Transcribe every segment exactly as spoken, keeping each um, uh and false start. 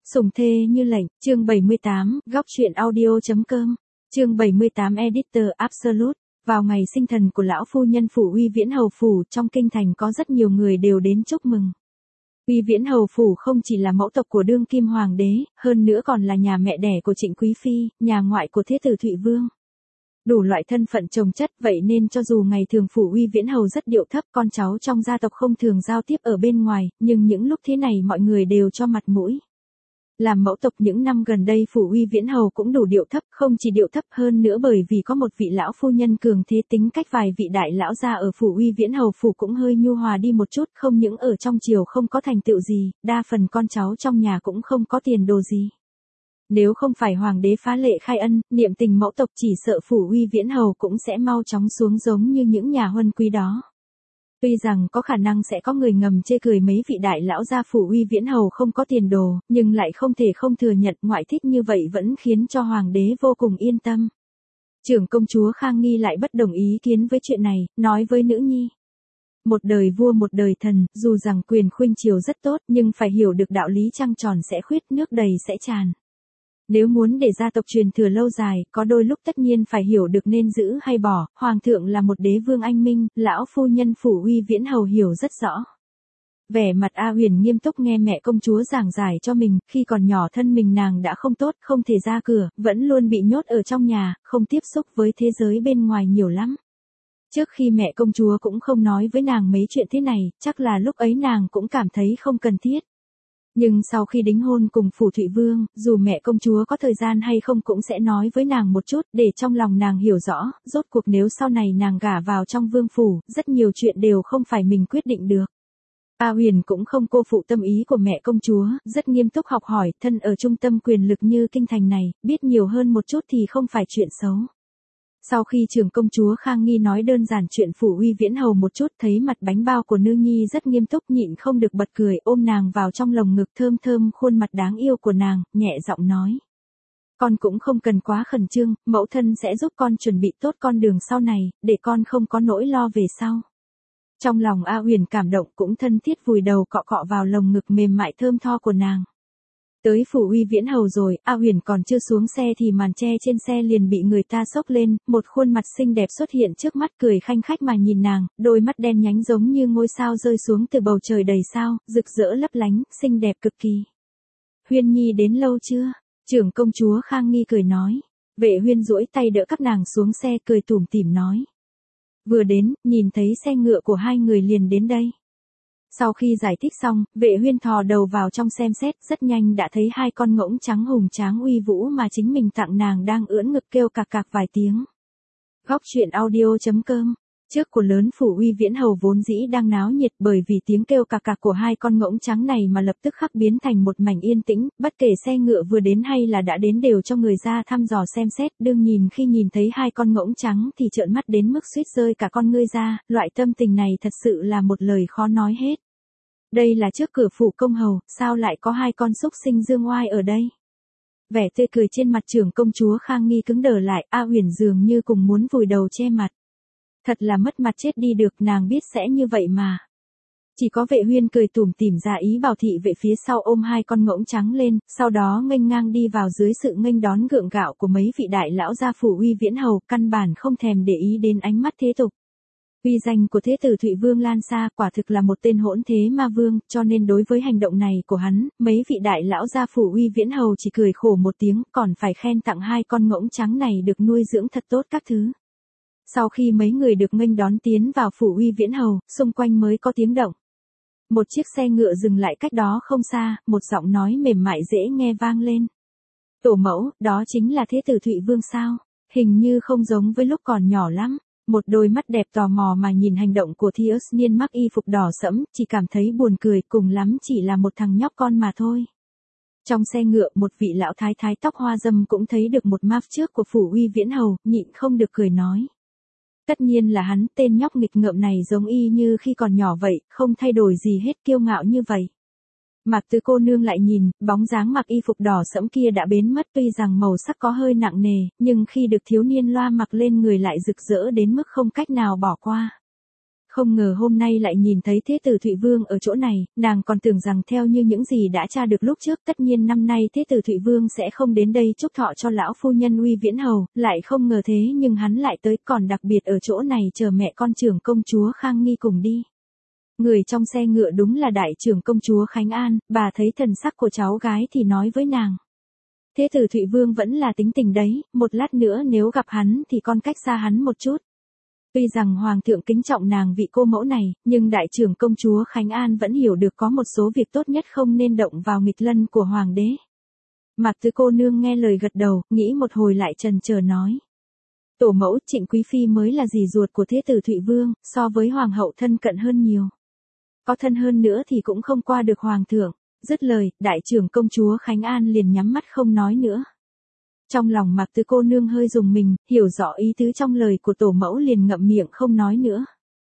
Sủng thê như lệnh, chương bảy mươi tám, góc truyện audio.com, chương bảy mươi tám Editor Absolute. Vào ngày sinh thần của lão phu nhân phủ Uy Viễn Hầu phủ, trong kinh thành có rất nhiều người đều đến chúc mừng. Uy Viễn Hầu phủ không chỉ là mẫu tộc của đương kim hoàng đế, hơn nữa còn là nhà mẹ đẻ của Trịnh Quý phi, nhà ngoại của thế tử Thụy Vương. Đủ loại thân phận chồng chất, vậy nên cho dù ngày thường phủ Uy Viễn Hầu rất điệu thấp, con cháu trong gia tộc không thường giao tiếp ở bên ngoài, nhưng những lúc thế này mọi người đều cho mặt mũi. Làm mẫu tộc những năm gần đây phủ Uy Viễn Hầu cũng đủ điệu thấp, không chỉ điệu thấp hơn nữa bởi vì có một vị lão phu nhân cường thế, tính cách vài vị đại lão gia ở phủ Uy Viễn Hầu phủ cũng hơi nhu hòa đi một chút, không những ở trong triều không có thành tựu gì, đa phần con cháu trong nhà cũng không có tiền đồ gì. Nếu không phải hoàng đế phá lệ khai ân, niệm tình mẫu tộc chỉ sợ phủ Uy Viễn Hầu cũng sẽ mau chóng xuống giống như những nhà huân quý đó. Tuy rằng có khả năng sẽ có người ngầm chê cười mấy vị đại lão gia phủ Uy Viễn Hầu không có tiền đồ, nhưng lại không thể không thừa nhận ngoại thích như vậy vẫn khiến cho hoàng đế vô cùng yên tâm. Trưởng công chúa Khang Nghi lại bất đồng ý kiến với chuyện này, nói với nữ nhi. Một đời vua một đời thần, dù rằng quyền khuynh triều rất tốt nhưng phải hiểu được đạo lý trăng tròn sẽ khuyết, nước đầy sẽ tràn. Nếu muốn để gia tộc truyền thừa lâu dài, có đôi lúc tất nhiên phải hiểu được nên giữ hay bỏ, hoàng thượng là một đế vương anh minh, lão phu nhân phủ Uy Viễn Hầu hiểu rất rõ. Vẻ mặt A Huyền nghiêm túc nghe mẹ công chúa giảng giải cho mình, khi còn nhỏ thân mình nàng đã không tốt, không thể ra cửa, vẫn luôn bị nhốt ở trong nhà, không tiếp xúc với thế giới bên ngoài nhiều lắm. Trước khi mẹ công chúa cũng không nói với nàng mấy chuyện thế này, chắc là lúc ấy nàng cũng cảm thấy không cần thiết. Nhưng sau khi đính hôn cùng phủ Thụy Vương, dù mẹ công chúa có thời gian hay không cũng sẽ nói với nàng một chút, để trong lòng nàng hiểu rõ, rốt cuộc nếu sau này nàng gả vào trong vương phủ, rất nhiều chuyện đều không phải mình quyết định được. A Huyền cũng không cô phụ tâm ý của mẹ công chúa, rất nghiêm túc học hỏi, thân ở trung tâm quyền lực như kinh thành này, biết nhiều hơn một chút thì không phải chuyện xấu. Sau khi trưởng công chúa Khang Nghi nói đơn giản chuyện phủ Uy Viễn Hầu một chút, thấy mặt bánh bao của nữ nhi rất nghiêm túc, nhịn không được bật cười, ôm nàng vào trong lồng ngực, thơm thơm khuôn mặt đáng yêu của nàng, nhẹ giọng nói. Con cũng không cần quá khẩn trương, mẫu thân sẽ giúp con chuẩn bị tốt con đường sau này, để con không có nỗi lo về sau. Trong lòng A Huyền cảm động, cũng thân thiết vùi đầu cọ cọ vào lồng ngực mềm mại thơm tho của nàng. Tới phủ Uy Viễn Hầu rồi, A Huyền còn chưa xuống xe thì màn che trên xe liền bị người ta xốc lên, một khuôn mặt xinh đẹp xuất hiện trước mắt, cười khanh khách mà nhìn nàng, đôi mắt đen nhánh giống như ngôi sao rơi xuống từ bầu trời đầy sao, rực rỡ lấp lánh, xinh đẹp cực kỳ. Huyên Nhi đến lâu chưa? Trưởng công chúa Khang Nghi cười nói. Vệ Huyên duỗi tay đỡ các nàng xuống xe, cười tủm tỉm nói. Vừa đến, nhìn thấy xe ngựa của hai người liền đến đây. Sau khi giải thích xong, Vệ Huyên thò đầu vào trong xem xét, rất nhanh đã thấy hai con ngỗng trắng hùng tráng uy vũ mà chính mình tặng nàng đang ưỡn ngực kêu cạc cạc vài tiếng. Góc truyện audio.com. Trước của lớn phủ Uy Viễn Hầu vốn dĩ đang náo nhiệt, bởi vì tiếng kêu cạc cạc của hai con ngỗng trắng này mà lập tức khắc biến thành một mảnh yên tĩnh, bất kể xe ngựa vừa đến hay là đã đến đều cho người ra thăm dò xem xét, đương nhìn khi nhìn thấy hai con ngỗng trắng thì trợn mắt đến mức suýt rơi cả con ngươi ra, loại tâm tình này thật sự là một lời khó nói hết. Đây là trước cửa phủ công hầu, sao lại có hai con súc sinh dương oai ở đây? Vẻ tươi cười trên mặt trưởng công chúa Khang Nghi cứng đờ lại, A Huyền dường như cùng muốn vùi đầu che mặt. Thật là mất mặt chết đi được, nàng biết sẽ như vậy mà. Chỉ có Vệ Huyên cười tủm tỉm ra ý bảo thị vệ phía sau ôm hai con ngỗng trắng lên, sau đó nghênh ngang đi vào dưới sự nghênh đón gượng gạo của mấy vị đại lão gia phủ Uy Viễn Hầu, căn bản không thèm để ý đến ánh mắt thế tục. Uy danh của thế tử Thụy Vương lan xa, quả thực là một tên hỗn thế ma vương, cho nên đối với hành động này của hắn, mấy vị đại lão gia phủ Uy Viễn Hầu chỉ cười khổ một tiếng, còn phải khen tặng hai con ngỗng trắng này được nuôi dưỡng thật tốt các thứ. Sau khi mấy người được nghênh đón tiến vào phủ Uy Viễn Hầu, xung quanh mới có tiếng động. Một chiếc xe ngựa dừng lại cách đó không xa, một giọng nói mềm mại dễ nghe vang lên. Tổ mẫu, đó chính là thế tử Thụy Vương sao? Hình như không giống với lúc còn nhỏ lắm. Một đôi mắt đẹp tò mò mà nhìn hành động của Thius Niên mặc y phục đỏ sẫm, chỉ cảm thấy buồn cười, cùng lắm chỉ là một thằng nhóc con mà thôi. Trong xe ngựa, một vị lão thái thái tóc hoa râm cũng thấy được một map trước của phủ Uy Viễn Hầu, nhịn không được cười nói. Tất nhiên là hắn, tên nhóc nghịch ngợm này giống y như khi còn nhỏ vậy, không thay đổi gì hết, kiêu ngạo như vậy. Mạc Tứ cô nương lại nhìn, bóng dáng mặc y phục đỏ sẫm kia đã biến mất, tuy rằng màu sắc có hơi nặng nề, nhưng khi được thiếu niên loa mặc lên người lại rực rỡ đến mức không cách nào bỏ qua. Không ngờ hôm nay lại nhìn thấy Thế tử Thụy Vương ở chỗ này, nàng còn tưởng rằng theo như những gì đã tra được lúc trước, tất nhiên năm nay Thế tử Thụy Vương sẽ không đến đây chúc thọ cho lão phu nhân Uy Viễn Hầu, lại không ngờ thế nhưng hắn lại tới, còn đặc biệt ở chỗ này chờ mẹ con trưởng công chúa Khang Nghi cùng đi. Người trong xe ngựa đúng là đại trưởng công chúa Khánh An, bà thấy thần sắc của cháu gái thì nói với nàng. Thế tử Thụy Vương vẫn là tính tình đấy, một lát nữa nếu gặp hắn thì con cách xa hắn một chút. Tuy rằng Hoàng thượng kính trọng nàng vị cô mẫu này, nhưng đại trưởng công chúa Khánh An vẫn hiểu được có một số việc tốt nhất không nên động vào nghịch lân của Hoàng đế. Mạc Tứ cô nương nghe lời gật đầu, nghĩ một hồi lại trần chờ nói. Tổ mẫu Trịnh Quý Phi mới là dì ruột của Thế tử Thụy Vương, so với Hoàng hậu thân cận hơn nhiều. Có thân hơn nữa thì cũng không qua được Hoàng thượng. Dứt lời, đại trưởng công chúa Khánh An liền nhắm mắt không nói nữa. Trong lòng Mạc Tứ cô nương hơi rùng mình, hiểu rõ ý tứ trong lời của tổ mẫu liền ngậm miệng không nói nữa.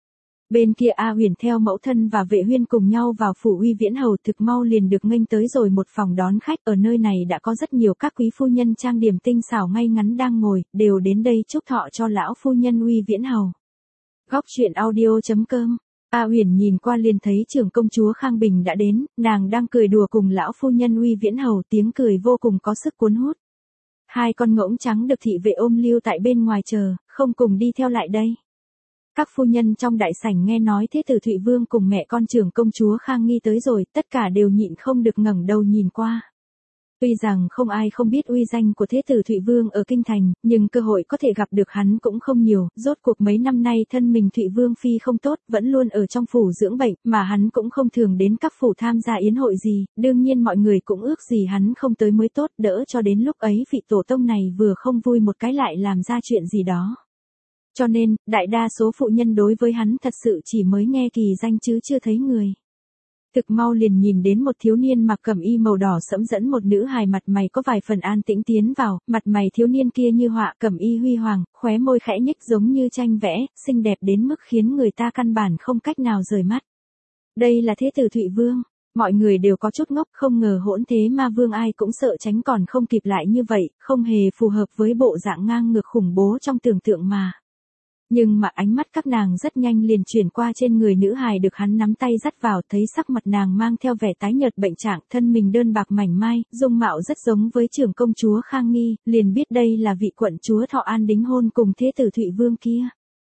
Bên kia A Huyền theo mẫu thân và Vệ Huyên cùng nhau vào phủ Uy Viễn Hầu, thực mau liền được nghênh tới rồi một phòng đón khách. Ở nơi này đã có rất nhiều các quý phu nhân trang điểm tinh xảo ngay ngắn đang ngồi, đều đến đây chúc thọ cho lão phu nhân Uy Viễn Hầu. Góc truyện audio chấm com. A Huyền nhìn qua liền thấy trưởng công chúa Khang Bình đã đến, nàng đang cười đùa cùng lão phu nhân Uy Viễn Hầu, tiếng cười vô cùng có sức cuốn hút. Hai con ngỗng trắng được thị vệ ôm lưu tại bên ngoài chờ, không cùng đi theo lại đây. Các phu nhân trong đại sảnh nghe nói Thế tử Thụy Vương cùng mẹ con trưởng công chúa Khang Nghi tới rồi, tất cả đều nhịn không được ngẩng đầu nhìn qua. Tuy rằng không ai không biết uy danh của Thế tử Thụy Vương ở kinh thành, nhưng cơ hội có thể gặp được hắn cũng không nhiều, rốt cuộc mấy năm nay thân mình Thụy Vương phi không tốt, vẫn luôn ở trong phủ dưỡng bệnh, mà hắn cũng không thường đến các phủ tham gia yến hội gì, đương nhiên mọi người cũng ước gì hắn không tới mới tốt, đỡ cho đến lúc ấy vị tổ tông này vừa không vui một cái lại làm ra chuyện gì đó. Cho nên, đại đa số phụ nhân đối với hắn thật sự chỉ mới nghe kỳ danh chứ chưa thấy người. Thực mau liền nhìn đến một thiếu niên mặc cẩm y màu đỏ sẫm dẫn một nữ hài mặt mày có vài phần an tĩnh tiến vào, mặt mày thiếu niên kia như họa, cẩm y huy hoàng, khóe môi khẽ nhếch giống như tranh vẽ, xinh đẹp đến mức khiến người ta căn bản không cách nào rời mắt. Đây là Thế tử Thụy Vương, mọi người đều có chút ngốc, không ngờ hỗn thế ma vương ai cũng sợ tránh còn không kịp lại như vậy, không hề phù hợp với bộ dạng ngang ngược khủng bố trong tưởng tượng mà. Nhưng mà ánh mắt các nàng rất nhanh liền chuyển qua trên người nữ hài được hắn nắm tay dắt vào, thấy sắc mặt nàng mang theo vẻ tái nhợt bệnh trạng, thân mình đơn bạc mảnh mai, dung mạo rất giống với trưởng công chúa Khang Nghi, liền biết đây là vị quận chúa Thọ An đính hôn cùng Thế tử Thụy Vương kia.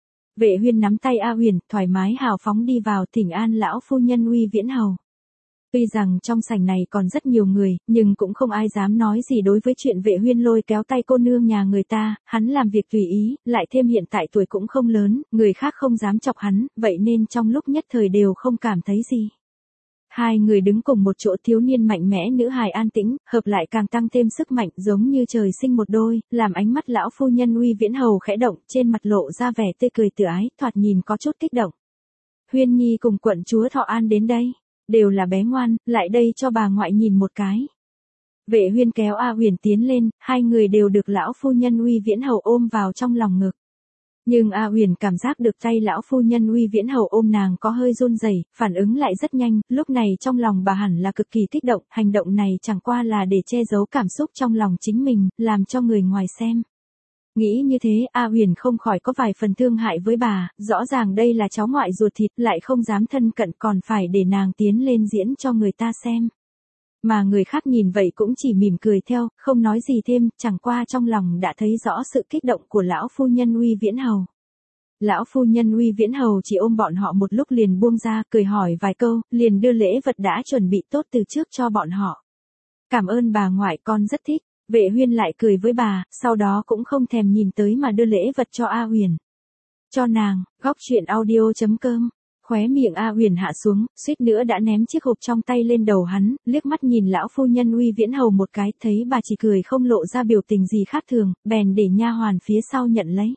Vệ Huyên nắm tay A Huyền, thoải mái hào phóng đi vào thỉnh an lão phu nhân Uy Viễn Hầu. Tuy rằng trong sảnh này còn rất nhiều người, nhưng cũng không ai dám nói gì đối với chuyện Vệ Huyên lôi kéo tay cô nương nhà người ta, hắn làm việc tùy ý, lại thêm hiện tại tuổi cũng không lớn, người khác không dám chọc hắn, vậy nên trong lúc nhất thời đều không cảm thấy gì. Hai người đứng cùng một chỗ, thiếu niên mạnh mẽ nữ hài an tĩnh, hợp lại càng tăng thêm sức mạnh, giống như trời sinh một đôi, làm ánh mắt lão phu nhân Uy Viễn Hầu khẽ động, trên mặt lộ ra vẻ tươi cười tự ái, thoạt nhìn có chút kích động. Huyên Nhi cùng quận chúa Thọ An đến đây. Đều là bé ngoan, lại đây cho bà ngoại nhìn một cái. Vệ Huyên kéo A Huyền tiến lên, hai người đều được lão phu nhân Uy Viễn Hầu ôm vào trong lòng ngực. Nhưng A Huyền cảm giác được tay lão phu nhân Uy Viễn Hầu ôm nàng có hơi run rẩy, phản ứng lại rất nhanh, lúc này trong lòng bà hẳn là cực kỳ kích động, hành động này chẳng qua là để che giấu cảm xúc trong lòng chính mình, làm cho người ngoài xem. Nghĩ như thế, A Huyền không khỏi có vài phần thương hại với bà, rõ ràng đây là cháu ngoại ruột thịt, lại không dám thân cận còn phải để nàng tiến lên diễn cho người ta xem. Mà người khác nhìn vậy cũng chỉ mỉm cười theo, không nói gì thêm, chẳng qua trong lòng đã thấy rõ sự kích động của lão phu nhân Uy Viễn Hầu. Lão phu nhân Uy Viễn Hầu chỉ ôm bọn họ một lúc liền buông ra, cười hỏi vài câu, liền đưa lễ vật đã chuẩn bị tốt từ trước cho bọn họ. Cảm ơn bà ngoại, con rất thích. Vệ Huyên lại cười với bà, sau đó cũng không thèm nhìn tới mà đưa lễ vật cho A Huyền. Cho nàng, góc truyện audio chấm com. Khóe miệng A Huyền hạ xuống, suýt nữa đã ném chiếc hộp trong tay lên đầu hắn, liếc mắt nhìn lão phu nhân Uy Viễn Hầu một cái, thấy bà chỉ cười không lộ ra biểu tình gì khác thường, bèn để nha hoàn phía sau nhận lấy.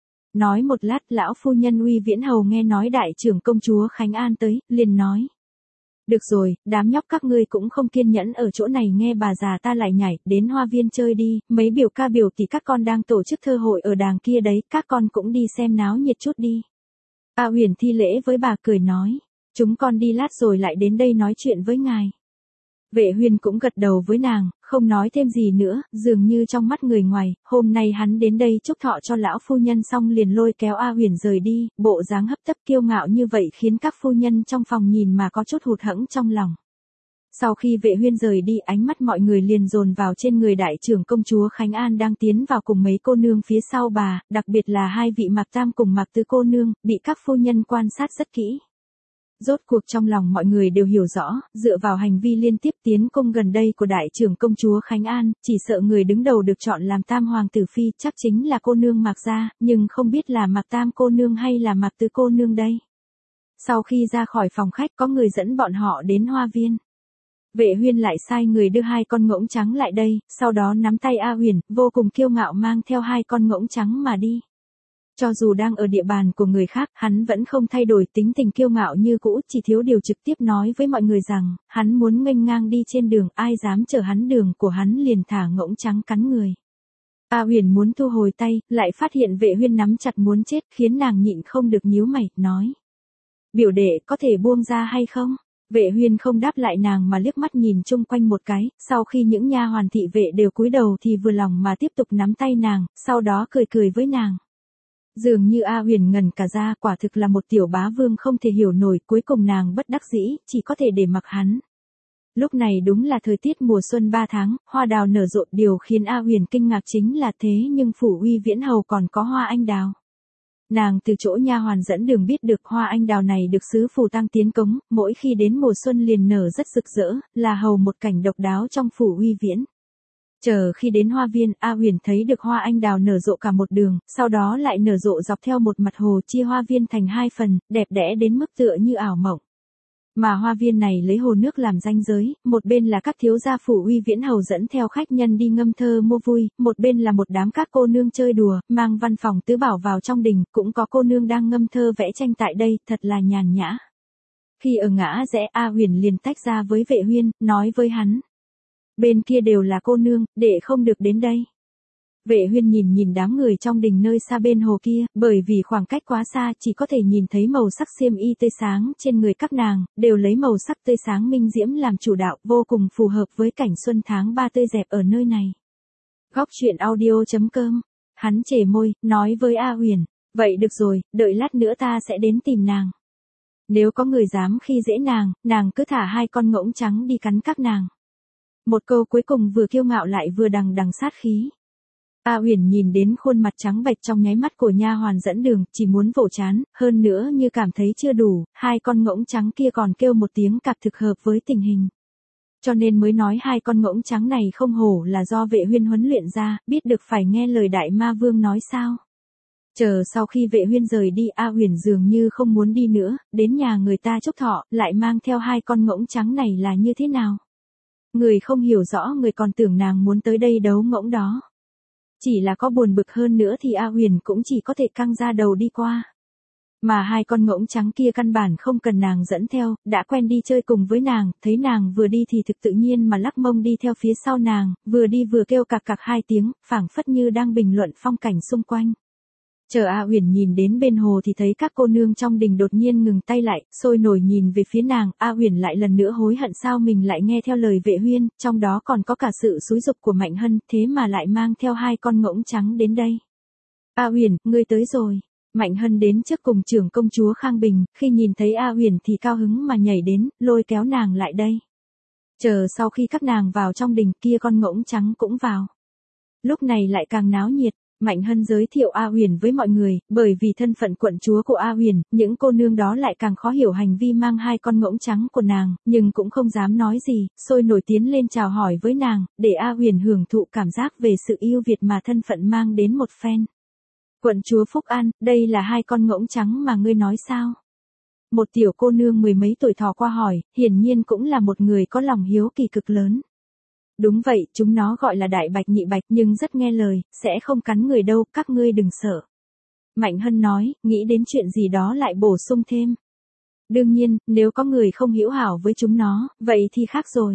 Nói một lát, lão phu nhân Uy Viễn Hầu nghe nói đại trưởng công chúa Khánh An tới, liền nói. Được rồi, đám nhóc các ngươi cũng không kiên nhẫn ở chỗ này nghe bà già ta lại nhảy, đến hoa viên chơi đi, mấy biểu ca biểu tỷ các con đang tổ chức thơ hội ở đàng kia đấy, các con cũng đi xem náo nhiệt chút đi. A Huyền thi lễ với bà cười nói, chúng con đi lát rồi lại đến đây nói chuyện với ngài. Vệ Huyên cũng gật đầu với nàng, không nói thêm gì nữa, dường như trong mắt người ngoài, hôm nay hắn đến đây chúc thọ cho lão phu nhân xong liền lôi kéo A Huyền rời đi, bộ dáng hấp tấp kiêu ngạo như vậy khiến các phu nhân trong phòng nhìn mà có chút hụt hẫng trong lòng. Sau khi Vệ Huyên rời đi, ánh mắt mọi người liền dồn vào trên người đại trưởng công chúa Khánh An đang tiến vào cùng mấy cô nương phía sau bà, đặc biệt là hai vị Mạc Tam cùng Mạc Tứ cô nương, bị các phu nhân quan sát rất kỹ. Rốt cuộc trong lòng mọi người đều hiểu rõ, dựa vào hành vi liên tiếp tiến công gần đây của đại trưởng công chúa Khánh An, chỉ sợ người đứng đầu được chọn làm tam hoàng tử phi chắc chính là cô nương Mạc gia, nhưng không biết là Mạc Tam cô nương hay là Mạc Tứ cô nương đây. Sau khi ra khỏi phòng khách có người dẫn bọn họ đến hoa viên. Vệ Huyên lại sai người đưa hai con ngỗng trắng lại đây, sau đó nắm tay A Huyền, vô cùng kiêu ngạo mang theo hai con ngỗng trắng mà đi. Cho dù đang ở địa bàn của người khác, hắn vẫn không thay đổi tính tình kiêu ngạo như cũ, chỉ thiếu điều trực tiếp nói với mọi người rằng, hắn muốn nghênh ngang đi trên đường, ai dám chở hắn đường của hắn liền thả ngỗng trắng cắn người. A Huyền muốn thu hồi tay, lại phát hiện Vệ Huyên nắm chặt muốn chết, khiến nàng nhịn không được nhíu mày, nói. Biểu đệ có thể buông ra hay không? Vệ Huyên không đáp lại nàng mà liếc mắt nhìn chung quanh một cái, sau khi những nha hoàn thị vệ đều cúi đầu thì vừa lòng mà tiếp tục nắm tay nàng, sau đó cười cười với nàng. Dường như A Huyền ngần cả ra, quả thực là một tiểu bá vương không thể hiểu nổi, cuối cùng nàng bất đắc dĩ, chỉ có thể để mặc hắn. Lúc này đúng là thời tiết mùa xuân ba tháng, hoa đào nở rộ, điều khiến A Huyền kinh ngạc chính là thế nhưng phủ Uy Viễn Hầu còn có hoa anh đào. Nàng từ chỗ nha hoàn dẫn đường biết được hoa anh đào này được sứ phủ tăng tiến cống, mỗi khi đến mùa xuân liền nở rất rực rỡ, là hầu một cảnh độc đáo trong phủ Uy Viễn. Chờ khi đến hoa viên, A Huyền thấy được hoa anh đào nở rộ cả một đường, sau đó lại nở rộ dọc theo một mặt hồ, chia hoa viên thành hai phần, đẹp đẽ đến mức tựa như ảo mộng. Mà hoa viên này lấy hồ nước làm ranh giới, một bên là các thiếu gia phủ Uy Viễn Hầu dẫn theo khách nhân đi ngâm thơ mua vui, một bên là một đám các cô nương chơi đùa, mang văn phòng tứ bảo vào trong đình, cũng có cô nương đang ngâm thơ vẽ tranh tại đây, thật là nhàn nhã. Khi ở ngã rẽ, A Huyền liền tách ra với Vệ Huyên, nói với hắn. Bên kia đều là cô nương, đệ không được đến đây. Vệ Huyên nhìn nhìn đám người trong đình nơi xa bên hồ kia, bởi vì khoảng cách quá xa chỉ có thể nhìn thấy màu sắc xiêm y tươi sáng trên người các nàng, đều lấy màu sắc tươi sáng minh diễm làm chủ đạo, vô cùng phù hợp với cảnh xuân tháng ba tươi đẹp ở nơi này. Góc truyện audio chấm com. Hắn chề môi, nói với A Huyền, vậy được rồi, đợi lát nữa ta sẽ đến tìm nàng. Nếu có người dám khi dễ nàng, nàng cứ thả hai con ngỗng trắng đi cắn các nàng. Một câu cuối cùng vừa kiêu ngạo lại vừa đằng đằng sát khí. A Huyền nhìn đến khuôn mặt trắng bệch trong nháy mắt của nha hoàn dẫn đường, chỉ muốn vỗ chán, hơn nữa như cảm thấy chưa đủ, hai con ngỗng trắng kia còn kêu một tiếng cạc thực hợp với tình hình. Cho nên mới nói hai con ngỗng trắng này không hổ là do Vệ Huyên huấn luyện ra, biết được phải nghe lời đại ma vương nói sao. Chờ sau khi Vệ Huyên rời đi, A Huyền dường như không muốn đi nữa, đến nhà người ta chúc thọ, lại mang theo hai con ngỗng trắng này là như thế nào. Người không hiểu rõ người còn tưởng nàng muốn tới đây đấu ngỗng đó. Chỉ là có buồn bực hơn nữa thì A Huyền cũng chỉ có thể căng ra đầu đi qua. Mà hai con ngỗng trắng kia căn bản không cần nàng dẫn theo, đã quen đi chơi cùng với nàng, thấy nàng vừa đi thì thực tự nhiên mà lắc mông đi theo phía sau nàng, vừa đi vừa kêu cạc cạc hai tiếng, phảng phất như đang bình luận phong cảnh xung quanh. Chờ A Huyền nhìn đến bên hồ thì thấy các cô nương trong đình đột nhiên ngừng tay lại, sôi nổi nhìn về phía nàng, A Huyền lại lần nữa hối hận sao mình lại nghe theo lời Vệ Huyên, trong đó còn có cả sự xúi giục của Mạnh Hân, thế mà lại mang theo hai con ngỗng trắng đến đây. A Huyền, ngươi tới rồi. Mạnh Hân đến trước cùng trưởng công chúa Khang Bình, khi nhìn thấy A Huyền thì cao hứng mà nhảy đến, lôi kéo nàng lại đây. Chờ sau khi các nàng vào trong đình kia con ngỗng trắng cũng vào. Lúc này lại càng náo nhiệt. Mạnh Hân giới thiệu A Huyền với mọi người, bởi vì thân phận quận chúa của A Huyền, những cô nương đó lại càng khó hiểu hành vi mang hai con ngỗng trắng của nàng, nhưng cũng không dám nói gì, sôi nổi tiến lên chào hỏi với nàng, để A Huyền hưởng thụ cảm giác về sự yêu Việt mà thân phận mang đến một phen. Quận chúa Phúc An, đây là hai con ngỗng trắng mà ngươi nói sao? Một tiểu cô nương mười mấy tuổi thò qua hỏi, hiển nhiên cũng là một người có lòng hiếu kỳ cực lớn. Đúng vậy, chúng nó gọi là đại bạch nhị bạch nhưng rất nghe lời, sẽ không cắn người đâu, các ngươi đừng sợ. Mạnh Hân nói, nghĩ đến chuyện gì đó lại bổ sung thêm. Đương nhiên, nếu có người không hữu hảo với chúng nó, vậy thì khác rồi.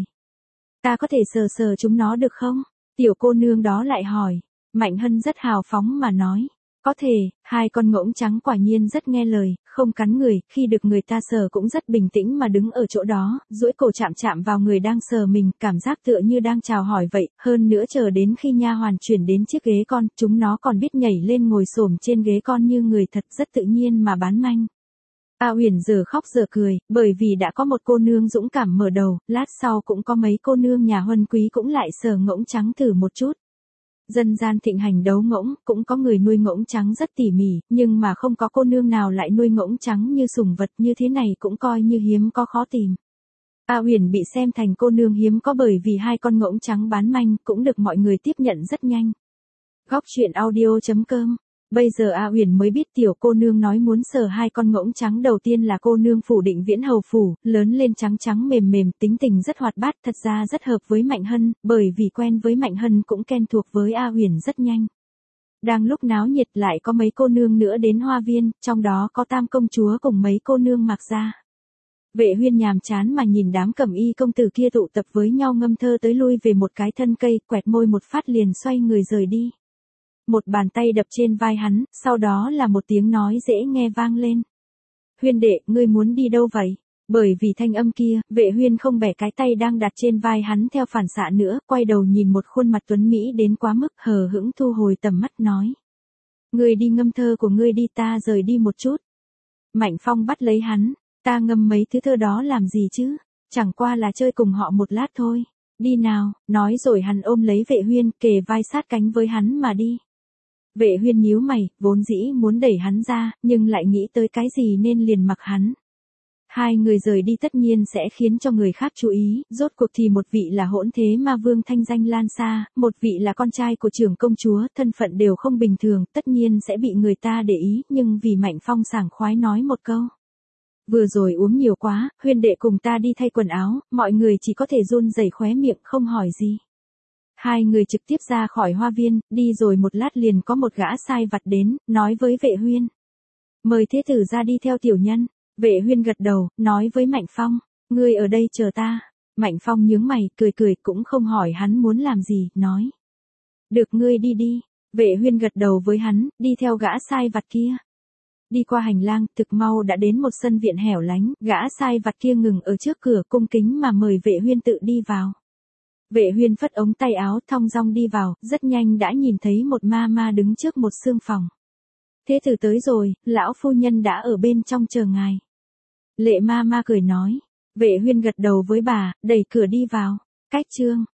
Ta có thể sờ sờ chúng nó được không? Tiểu cô nương đó lại hỏi. Mạnh Hân rất hào phóng mà nói. Có thể, hai con ngỗng trắng quả nhiên rất nghe lời, không cắn người, khi được người ta sờ cũng rất bình tĩnh mà đứng ở chỗ đó, duỗi cổ chạm chạm vào người đang sờ mình, cảm giác tựa như đang chào hỏi vậy, hơn nữa chờ đến khi nha hoàn chuyển đến chiếc ghế con, chúng nó còn biết nhảy lên ngồi xổm trên ghế con như người thật, rất tự nhiên mà bán manh. A Uyển giờ khóc giờ cười, bởi vì đã có một cô nương dũng cảm mở đầu, lát sau cũng có mấy cô nương nhà huân quý cũng lại sờ ngỗng trắng thử một chút. Dân gian thịnh hành đấu ngỗng, cũng có người nuôi ngỗng trắng rất tỉ mỉ, nhưng mà không có cô nương nào lại nuôi ngỗng trắng như sủng vật như thế này cũng coi như hiếm có khó tìm. A Uyển bị xem thành cô nương hiếm có bởi vì hai con ngỗng trắng bán manh cũng được mọi người tiếp nhận rất nhanh. Góc truyện audio chấm com. Bây giờ A Uyển mới biết tiểu cô nương nói muốn sờ hai con ngỗng trắng đầu tiên là cô nương phủ Định Viễn hầu phủ, lớn lên trắng trắng mềm mềm, tính tình rất hoạt bát, thật ra rất hợp với Mạnh Hân, bởi vì quen với Mạnh Hân cũng quen thuộc với A Uyển rất nhanh. Đang lúc náo nhiệt lại có mấy cô nương nữa đến hoa viên, trong đó có Tam công chúa cùng mấy cô nương mặc ra. Vệ Huyên nhàm chán mà nhìn đám cẩm y công tử kia tụ tập với nhau ngâm thơ tới lui về một cái thân cây, quẹt môi một phát liền xoay người rời đi. Một bàn tay đập trên vai hắn, sau đó là một tiếng nói dễ nghe vang lên. Huyên đệ, ngươi muốn đi đâu vậy? Bởi vì thanh âm kia, Vệ Huyên không bẻ cái tay đang đặt trên vai hắn theo phản xạ nữa, quay đầu nhìn một khuôn mặt tuấn Mỹ đến quá mức, hờ hững thu hồi tầm mắt nói. Ngươi đi ngâm thơ của ngươi đi, ta rời đi một chút. Mạnh Phong bắt lấy hắn, ta ngâm mấy thứ thơ đó làm gì chứ? Chẳng qua là chơi cùng họ một lát thôi. Đi nào, nói rồi hắn ôm lấy Vệ Huyên, kề vai sát cánh với hắn mà đi. Vệ Huyên nhíu mày, vốn dĩ muốn đẩy hắn ra, nhưng lại nghĩ tới cái gì nên liền mặc hắn. Hai người rời đi tất nhiên sẽ khiến cho người khác chú ý, rốt cuộc thì một vị là hỗn thế ma vương thanh danh lan xa, một vị là con trai của trưởng công chúa, thân phận đều không bình thường, tất nhiên sẽ bị người ta để ý, nhưng vì Mạnh Phong sảng khoái nói một câu. Vừa rồi uống nhiều quá, Huyên đệ cùng ta đi thay quần áo, mọi người chỉ có thể run rẩy khóe miệng không hỏi gì. Hai người trực tiếp ra khỏi hoa viên, đi rồi một lát liền có một gã sai vặt đến, nói với Vệ Huyên. Mời thế tử ra đi theo tiểu nhân. Vệ Huyên gật đầu, nói với Mạnh Phong, ngươi ở đây chờ ta. Mạnh Phong nhướng mày, cười cười cũng không hỏi hắn muốn làm gì, nói. Được, ngươi đi đi. Vệ Huyên gật đầu với hắn, đi theo gã sai vặt kia. Đi qua hành lang, thực mau đã đến một sân viện hẻo lánh, gã sai vặt kia ngừng ở trước cửa cung kính mà mời Vệ Huyên tự đi vào. Vệ Huyên phất ống tay áo thong dong đi vào, rất nhanh đã nhìn thấy một ma ma đứng trước một sương phòng. Thế tử tới rồi, lão phu nhân đã ở bên trong chờ ngài. Lệ ma ma cười nói. Vệ Huyên gật đầu với bà, đẩy cửa đi vào. Cách chương